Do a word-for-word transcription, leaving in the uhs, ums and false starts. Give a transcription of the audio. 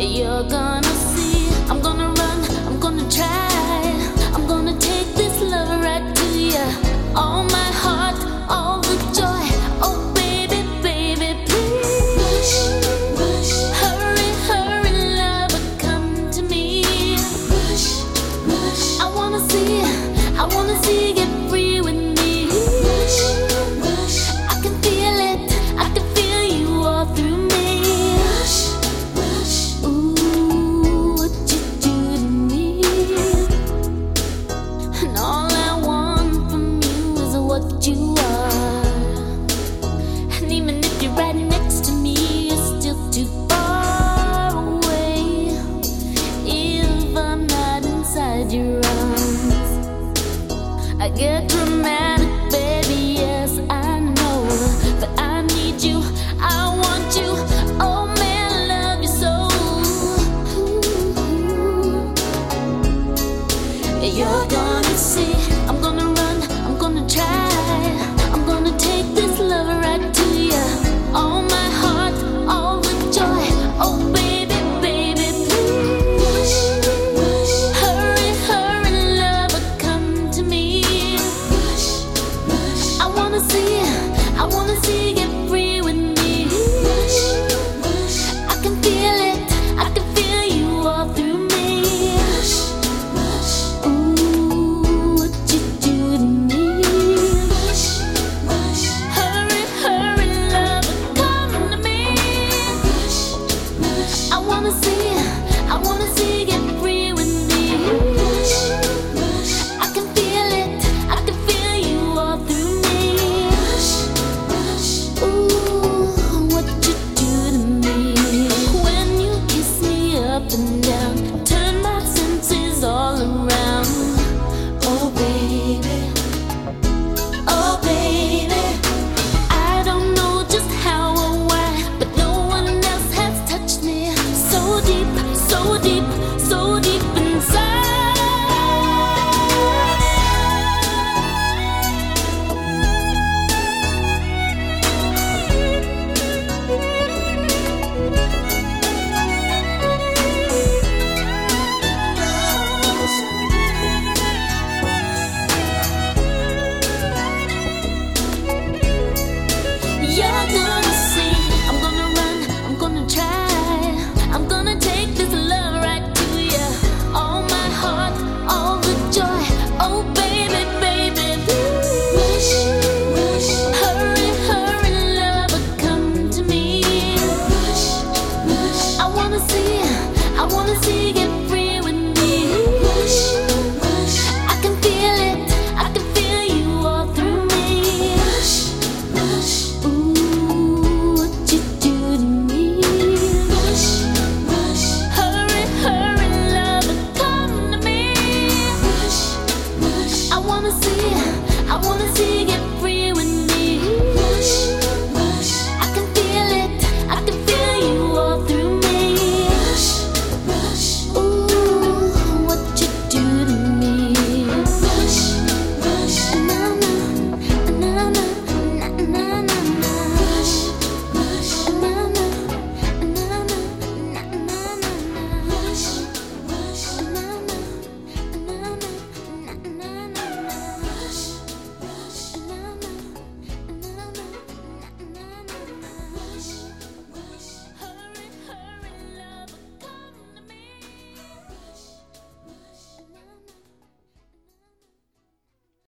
You're gonna see, I'm gonna run, I'm gonna try. I'm gonna take this love right to you. All my heart, all the joy. Oh baby, baby, please. Rush, rush. Hurry, hurry, lover, come to me. Rush, rush. I wanna see, I wanna see you get free with me. Rush, rush. I can feel it, I can feel you all through me. What you are, and even if you're right next to me, you're still too far away. If I'm not inside your arms, I get dramatic, baby. Yes, I know, but I need you. I want you. Oh man, I love you so. Ooh. You're gonna see. I'm gonna run. I'm gonna try. I'm gonna take this love right to you. All my heart, all the joy. Oh baby, baby, please. Rush, rush. Hurry, hurry, lover, come to me. Rush, rush. I wanna see, I wanna see you get free with me. Rush, rush. I can feel it, I can feel you all through me. Rush, rush. Ooh, what you do to me. I wanna see, I wanna see